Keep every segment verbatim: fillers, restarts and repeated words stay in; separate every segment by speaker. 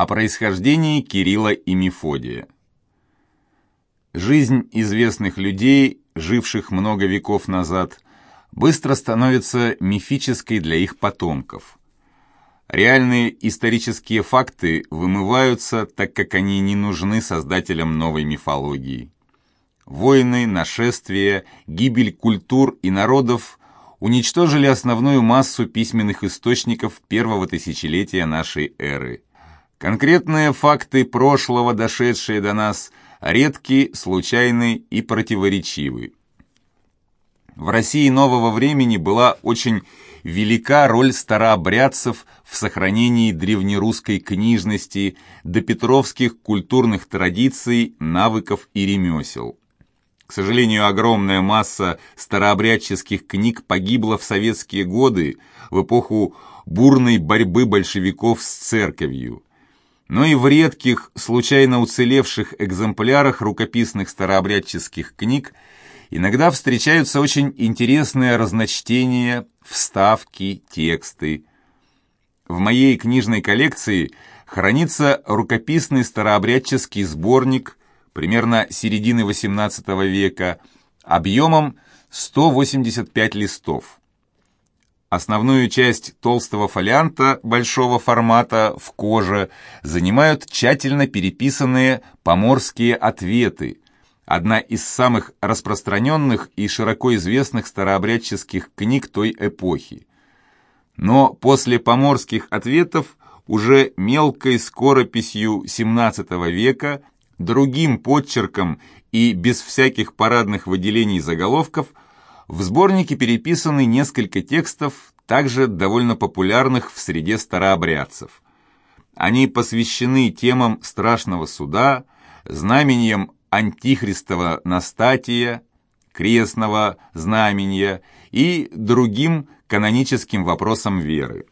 Speaker 1: о происхождении Кирилла и Мефодия. Жизнь известных людей, живших много веков назад, быстро становится мифической для их потомков. Реальные исторические факты вымываются, так как они не нужны создателям новой мифологии. Войны, нашествия, гибель культур и народов уничтожили основную массу письменных источников первого тысячелетия нашей эры. Конкретные факты прошлого, дошедшие до нас, редки, случайны и противоречивы. В России нового времени была очень велика роль старообрядцев в сохранении древнерусской книжности, допетровских культурных традиций, навыков и ремесел. К сожалению, огромная масса старообрядческих книг погибла в советские годы, в эпоху бурной борьбы большевиков с церковью. Но и в редких, случайно уцелевших экземплярах рукописных старообрядческих книг иногда встречаются очень интересные разночтения, вставки, тексты. В моей книжной коллекции хранится рукописный старообрядческий сборник примерно середины восемнадцатого века, объемом сто восемьдесят пять листов. Основную часть толстого фолианта большого формата в коже занимают тщательно переписанные поморские ответы, одна из самых распространенных и широко известных старообрядческих книг той эпохи. Но после поморских ответов уже мелкой скорописью семнадцатого века, другим подчерком и без всяких парадных выделений заголовков в сборнике переписаны несколько текстов, также довольно популярных в среде старообрядцев. Они посвящены темам страшного суда, знамениям антихристова настатия, крестного знамения и другим каноническим вопросам веры.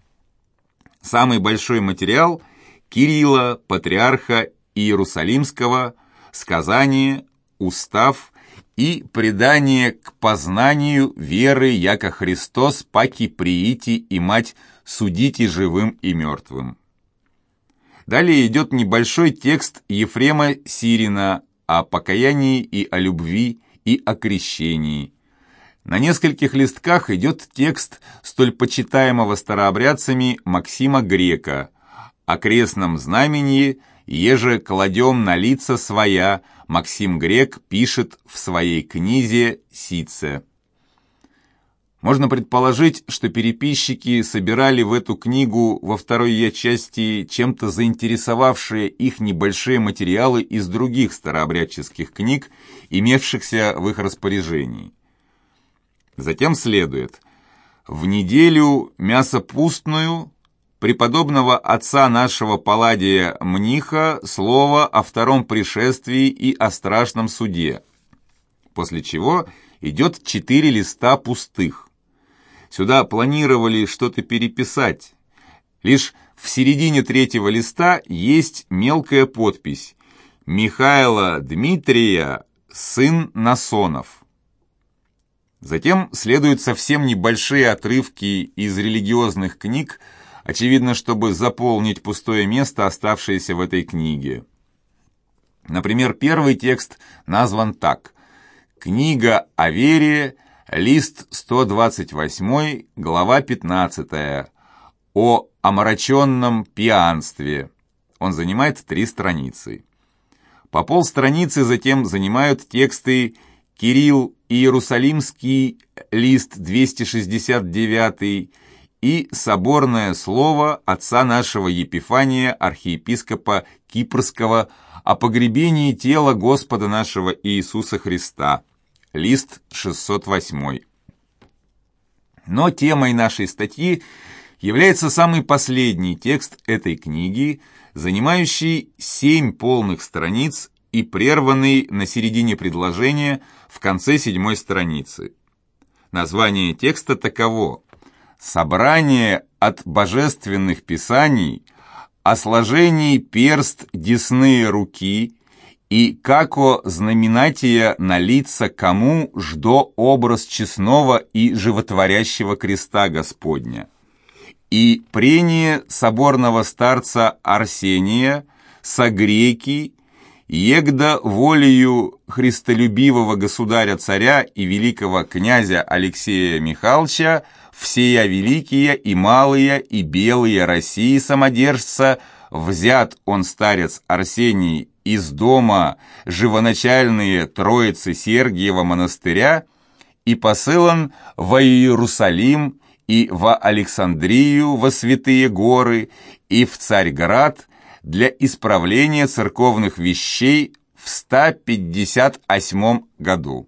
Speaker 1: Самый большой материал Кирилла, патриарха Иерусалимского, сказание, устав и предание к познанию веры, яко Христос паки приити и мать судите живым и мертвым. Далее идет небольшой текст Ефрема Сирина о покаянии и о любви и о крещении. На нескольких листках идет текст столь почитаемого старообрядцами Максима Грека о крестном знамении, еже кладем на лица своя, Максим Грек пишет в своей книзе «Сице». Можно предположить, что переписчики собирали в эту книгу во второй ее части чем-то заинтересовавшие их небольшие материалы из других старообрядческих книг, имевшихся в их распоряжении. Затем следует: «В неделю мясопустную преподобного отца нашего Палладия Мниха слово о втором пришествии и о страшном суде», после чего идет четыре листа пустых. Сюда планировали что-то переписать. Лишь в середине третьего листа есть мелкая подпись «Михаила Дмитрия, сын Насонов». Затем следуют совсем небольшие отрывки из религиозных книг, очевидно, чтобы заполнить пустое место, оставшееся в этой книге. Например, первый текст назван так: «Книга о вере, лист сто двадцать восемь, глава пятнадцатая, о омраченном пьянстве». Он занимает три страницы. По полстраницы затем занимают тексты Кирилл Иерусалимский, лист двести шестьдесят девять, и соборное слово отца нашего Епифания, архиепископа Кипрского, о погребении тела Господа нашего Иисуса Христа, лист шестьсот восемь. Но темой нашей статьи является самый последний текст этой книги, занимающий семь полных страниц и прерванный на середине предложения в конце седьмой страницы. Название текста таково: «Собрание от божественных писаний о сложении перст десные руки и како знаменатия на лица кому ждо образ честного и животворящего креста Господня. и прение соборного старца Арсения согреки, егда волею христолюбивого государя-царя и великого князя Алексея Михайловича всея великие и малые и белые России самодержца взят он старец Арсений из дома живоначальные Троицы Сергиева монастыря и посылан во Иерусалим и во Александрию во святые горы и в Царьград для исправления церковных вещей в ста пятьдесят восьмом году.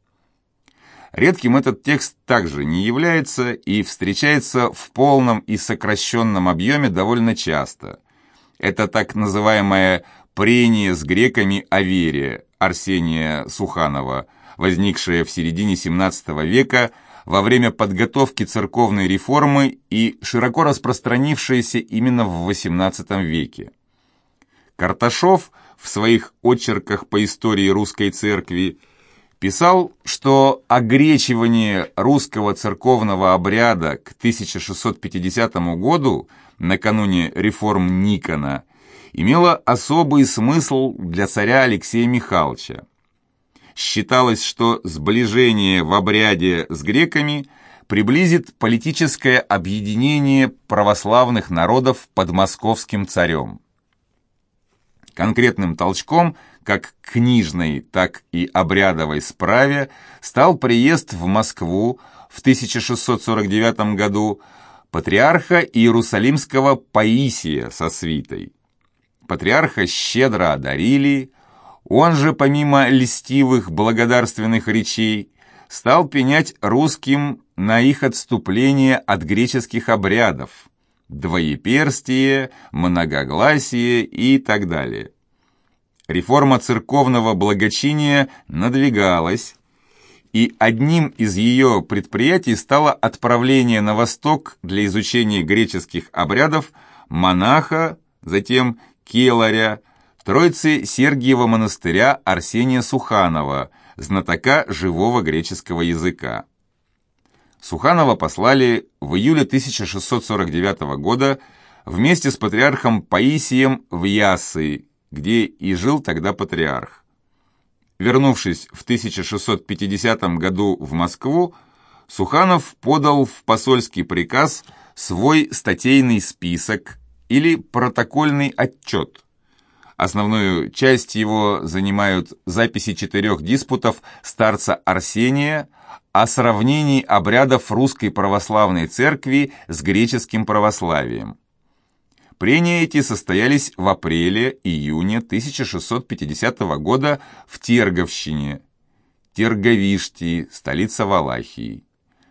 Speaker 1: Редким этот текст также не является и встречается в полном и сокращенном объеме довольно часто. Это так называемое «прение с греками о вере» Арсения Суханова, возникшее в середине семнадцатого века во время подготовки церковной реформы и широко распространившееся именно в восемнадцатом веке. Карташов в своих очерках по истории русской церкви писал, что огречивание русского церковного обряда к тысяча шестьсот пятидесятому году, накануне реформ Никона, имело особый смысл для царя Алексея Михайловича. Считалось, что сближение в обряде с греками приблизит политическое объединение православных народов под московским царем. Конкретным толчком, как к книжной, так и обрядовой справе, стал приезд в Москву в тысяча шестьсот сорок девятом году патриарха Иерусалимского Паисия со свитой. Патриарха щедро одарили, он же, помимо льстивых благодарственных речей, стал пенять русским на их отступление от греческих обрядов, двоеперстие, многогласие и так далее. Реформа церковного благочиния надвигалась, и одним из ее предприятий стало отправление на восток для изучения греческих обрядов монаха, затем келаря, Троицы Сергиева монастыря Арсения Суханова, знатока живого греческого языка. Суханова послали в июле тысяча шестьсот сорок девятого года вместе с патриархом Паисием в Яссы, где и жил тогда патриарх. Вернувшись в тысяча шестьсот пятидесятом году в Москву, Суханов подал в посольский приказ свой статейный список или протокольный отчет. Основную часть его занимают записи четырех диспутов старца Арсения о сравнении обрядов русской православной церкви с греческим православием. Прения эти состоялись в апреле-июне тысяча шестьсот пятидесятого года в Терговщине, Терговишти, столица Валахии.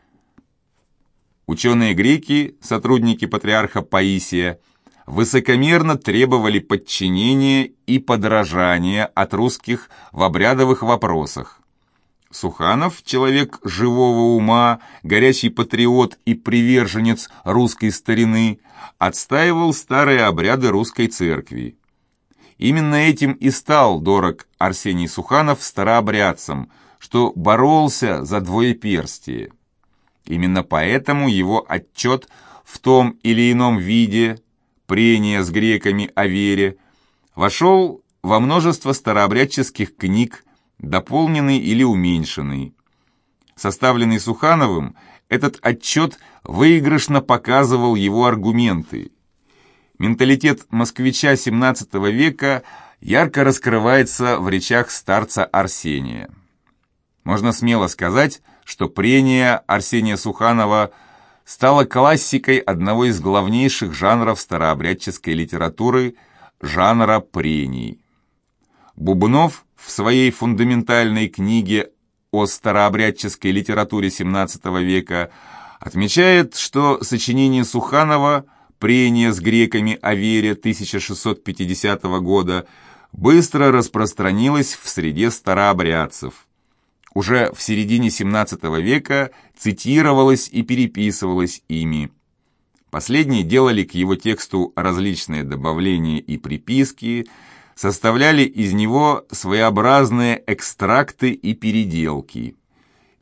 Speaker 1: Ученые-греки, сотрудники патриарха Паисия, высокомерно требовали подчинения и подражания от русских в обрядовых вопросах. Суханов, человек живого ума, горячий патриот и приверженец русской старины, отстаивал старые обряды русской церкви. Именно этим и стал дорог Арсений Суханов старообрядцам, что боролся за двоеперстие. Именно поэтому его отчет в том или ином виде, прение с греками о вере, вошел во множество старообрядческих книг, дополненный или уменьшенный. Составленный Сухановым, этот отчет выигрышно показывал его аргументы. Менталитет москвича семнадцатого века ярко раскрывается в речах старца Арсения. Можно смело сказать, что прение Арсения Суханова стало классикой одного из главнейших жанров старообрядческой литературы – жанра прений. Бубнов в своей фундаментальной книге о старообрядческой литературе семнадцатого века отмечает, что сочинение Суханова «Прение с греками о вере» тысяча шестьсот пятидесятого года быстро распространилось в среде старообрядцев. Уже в середине семнадцатого века цитировалось и переписывалось ими. Последние делали к его тексту различные добавления и приписки, составляли из него своеобразные экстракты и переделки.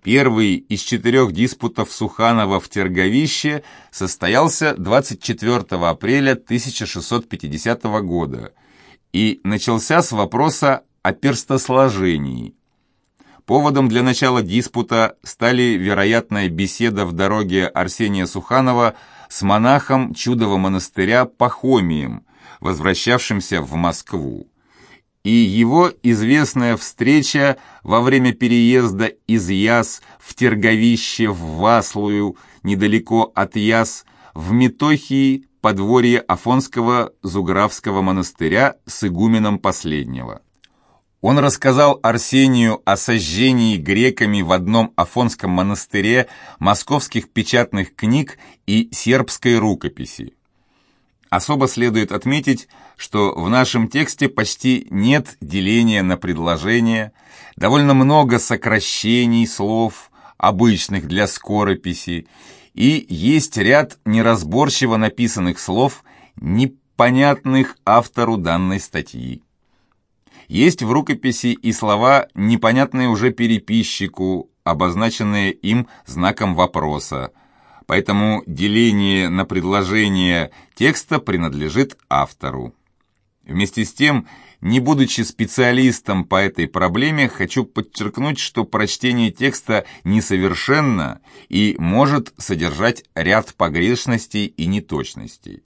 Speaker 1: Первый из четырех диспутов Суханова в Терговище состоялся двадцать четвёртого апреля тысяча шестьсот пятидесятого года и начался с вопроса о перстосложении. Поводом для начала диспута стали вероятная беседа в дороге Арсения Суханова с монахом Чудового монастыря Пахомием, возвращавшимся в Москву, и его известная встреча во время переезда из Яс в Терговище в Васлую, недалеко от Яс, в Метохии, подворье Афонского Зуграфского монастыря с игуменом последнего. Он рассказал Арсению о сожжении греками в одном Афонском монастыре московских печатных книг и сербской рукописи. Особо следует отметить, что в нашем тексте почти нет деления на предложения, довольно много сокращений слов, обычных для скорописи, и есть ряд неразборчиво написанных слов, непонятных автору данной статьи. Есть в рукописи и слова, непонятные уже переписчику, обозначенные им знаком вопроса, поэтому деление на предложение текста принадлежит автору. Вместе с тем, не будучи специалистом по этой проблеме, хочу подчеркнуть, что прочтение текста несовершенно и может содержать ряд погрешностей и неточностей.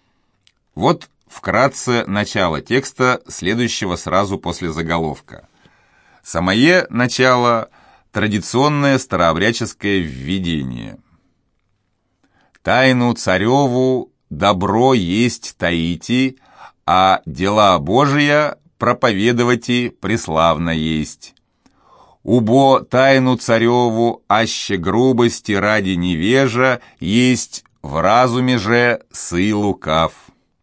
Speaker 1: Вот вкратце начало текста, следующего сразу после заголовка. Самое начало – традиционное старообрядческое введение. «Тайну цареву добро есть таити, а дела Божия проповедовати преславно есть. Убо тайну цареву аще грубости ради невежа есть, в разуме же сы лукав.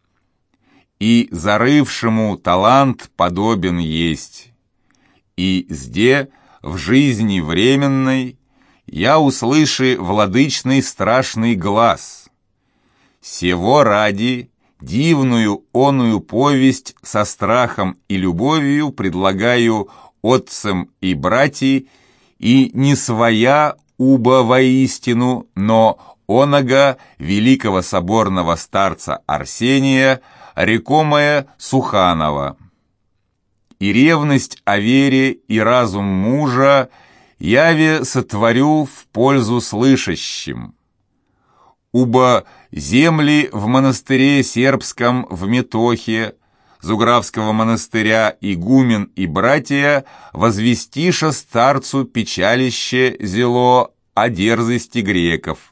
Speaker 1: И зарывшему талант подобен есть. И зде в жизни временной я услыши владычный страшный глас. Сего ради дивную оную повесть со страхом и любовью предлагаю отцам и братьям, и не своя уба воистину, но онога великого соборного старца Арсения, рекомая Суханова. И ревность о вере и разум мужа яве сотворю в пользу слышащим. Убо земли в монастыре сербском в Метохе, Зуграфского монастыря игумен и братья возвестиша старцу печалище зело о дерзости греков.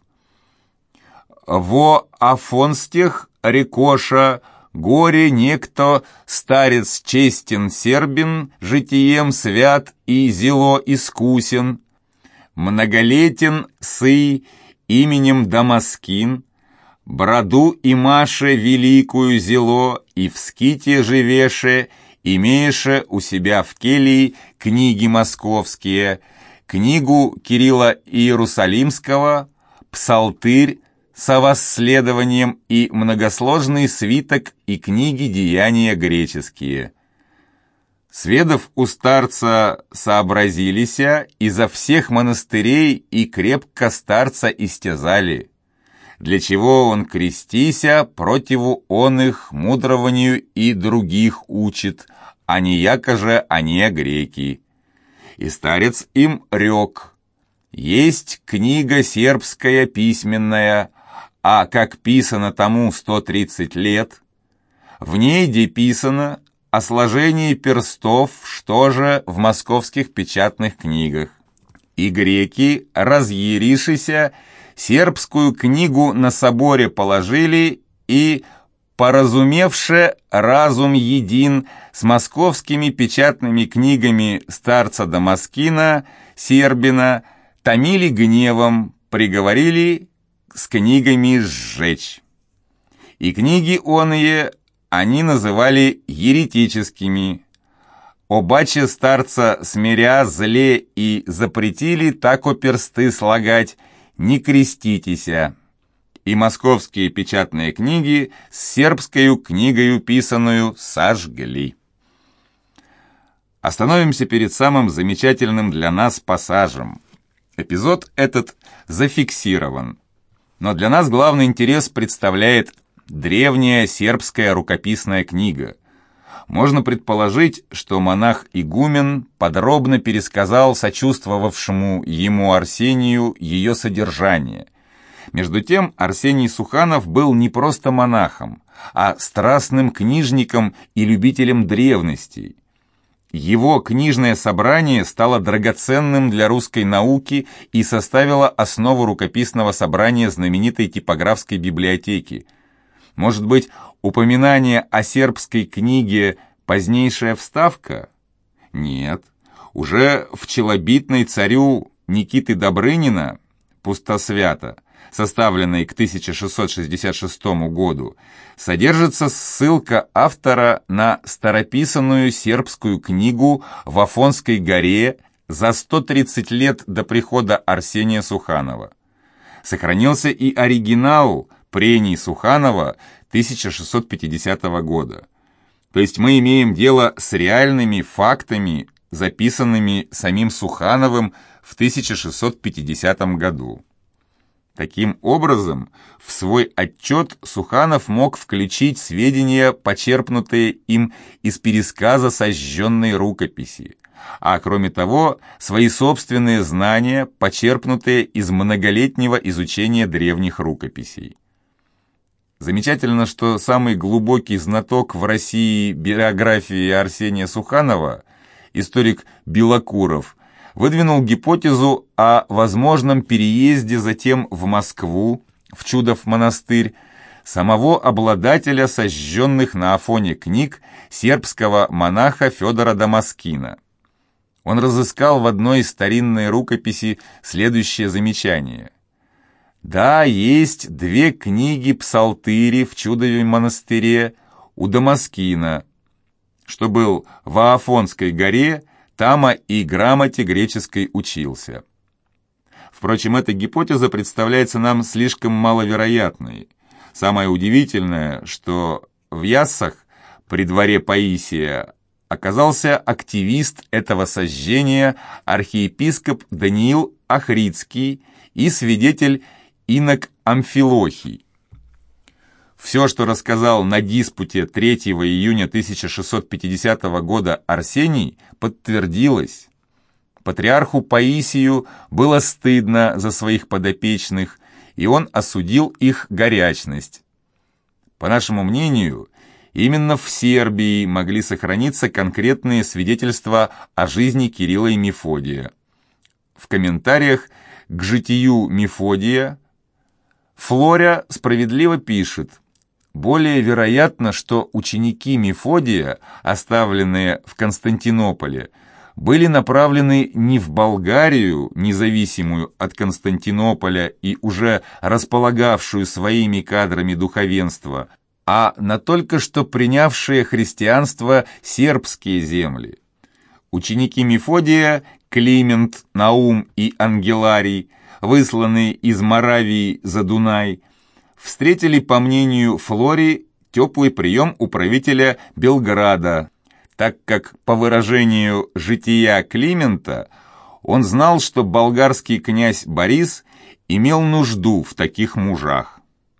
Speaker 1: Во афонстех рекоша горе некто старец честен сербин, житием свят и зело искусен, многолетен сый именем Дамаскин, броду и маше великую зело, и в ските живеше, имееше у себя в келии книги московские, книгу Кирилла Иерусалимского, псалтырь со восследованием и многосложный свиток и книги деяния греческие. Сведов у старца сообразилися, изо всех монастырей и крепко старца истязали, для чего он крестися противу он их мудрованию и других учит, а не яко же они греки. И старец им рек: есть книга сербская письменная, а как писано тому сто тридцать лет, в ней де писано о сложении перстов, что же в московских печатных книгах. И греки, разъяришися, сербскую книгу на соборе положили и, поразумевше разум един с московскими печатными книгами старца Дамаскина, сербина, томили гневом, приговорили с книгами сжечь. И книги оные они называли еретическими. Обаче старца смиря зле и запретили тако персты слагать, не креститеся. И московские печатные книги с сербскою книгою писаную сожгли. Остановимся перед самым замечательным для нас пассажем. Эпизод этот зафиксирован. Но для нас главный интерес представляет древняя сербская рукописная книга. Можно предположить, что монах-игумен подробно пересказал сочувствовавшему ему Арсению ее содержание. Между тем, Арсений Суханов был не просто монахом, а страстным книжником и любителем древностей. Его книжное собрание стало драгоценным для русской науки и составило основу рукописного собрания знаменитой типографской библиотеки. Может быть, упоминание о сербской книге – позднейшая вставка? Нет. Уже в челобитной царю Никиты Добрынина «Пустосвято», составленной к тысяча шестьсот шестьдесят шестому году, содержится ссылка автора на старописанную сербскую книгу в Афонской горе за сто тридцать лет до прихода Арсения Суханова. Сохранился и оригинал прений Суханова тысяча шестьсот пятидесятого года. То есть мы имеем дело с реальными фактами, записанными самим Сухановым в тысяча шестьсот пятидесятом году. Таким образом, в свой отчет Суханов мог включить сведения, почерпнутые им из пересказа сожженной рукописи, а кроме того, свои собственные знания, почерпнутые из многолетнего изучения древних рукописей. Замечательно, что самый глубокий знаток в России биографии Арсения Суханова, историк Белокуров, выдвинул гипотезу о возможном переезде затем в Москву, в Чудов монастырь, самого обладателя сожженных на Афоне книг сербского монаха Федора Дамаскина. Он разыскал в одной из старинной рукописи следующее замечание. «Да, есть две книги псалтыри в Чудове монастыре у Дамаскина, что был в Афонской горе, Тама и грамоте греческой учился». Впрочем, эта гипотеза представляется нам слишком маловероятной. Самое удивительное, что в Яссах, при дворе Паисия, оказался активист этого сожжения архиепископ Даниил Ахридский и свидетель инок Амфилохий. Все, что рассказал на диспуте третьего июня тысяча шестьсот пятидесятого года Арсений, подтвердилось. Патриарху Паисию было стыдно за своих подопечных, и он осудил их горячность. По нашему мнению, именно в Сербии могли сохраниться конкретные свидетельства о жизни Кирилла и Мефодия. В комментариях к житию Мефодия Флоря справедливо пишет: более вероятно, что ученики Мефодия, оставленные в Константинополе, были направлены не в Болгарию, независимую от Константинополя и уже располагавшую своими кадрами духовенства, а на только что принявшие христианство сербские земли. Ученики Мефодия, Климент, Наум и Ангеларий, высланные из Моравии за Дунай, встретили, по мнению Флори, теплый прием у правителя Белграда, так как, по выражению жития Климента, он знал, что болгарский князь Борис имел нужду в таких мужах.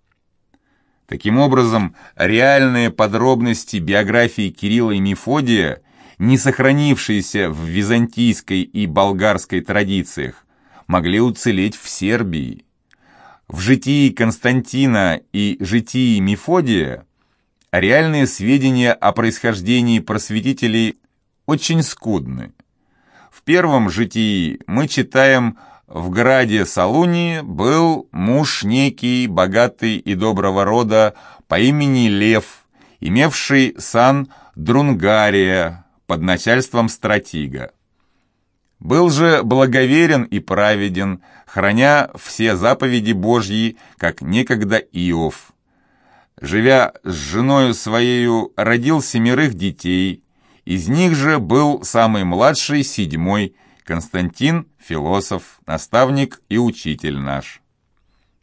Speaker 1: Таким образом, реальные подробности биографии Кирилла и Мефодия, не сохранившиеся в византийской и болгарской традициях, могли уцелеть в Сербии. В житии Константина и житии Мефодия реальные сведения о происхождении просветителей очень скудны. В первом житии мы читаем: в граде Салунии был муж некий, богатый и доброго рода, по имени Лев, имевший сан Друнгария под начальством стратига. Был же благоверен и праведен, храня все заповеди Божьи, как некогда Иов. Живя с женою своею, родил семерых детей, из них же был самый младший, седьмой, Константин, философ, наставник и учитель наш.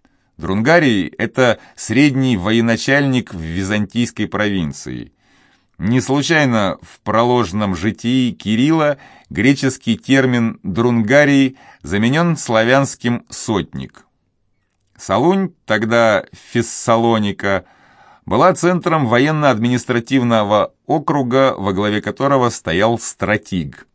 Speaker 1: Друнгарий – это средний военачальник в византийской провинции. Не случайно в проложенном житии Кирилла греческий термин «друнгарий» заменен славянским «сотник». Солунь, тогда Фессалоника, была центром военно-административного округа, во главе которого стоял стратиг.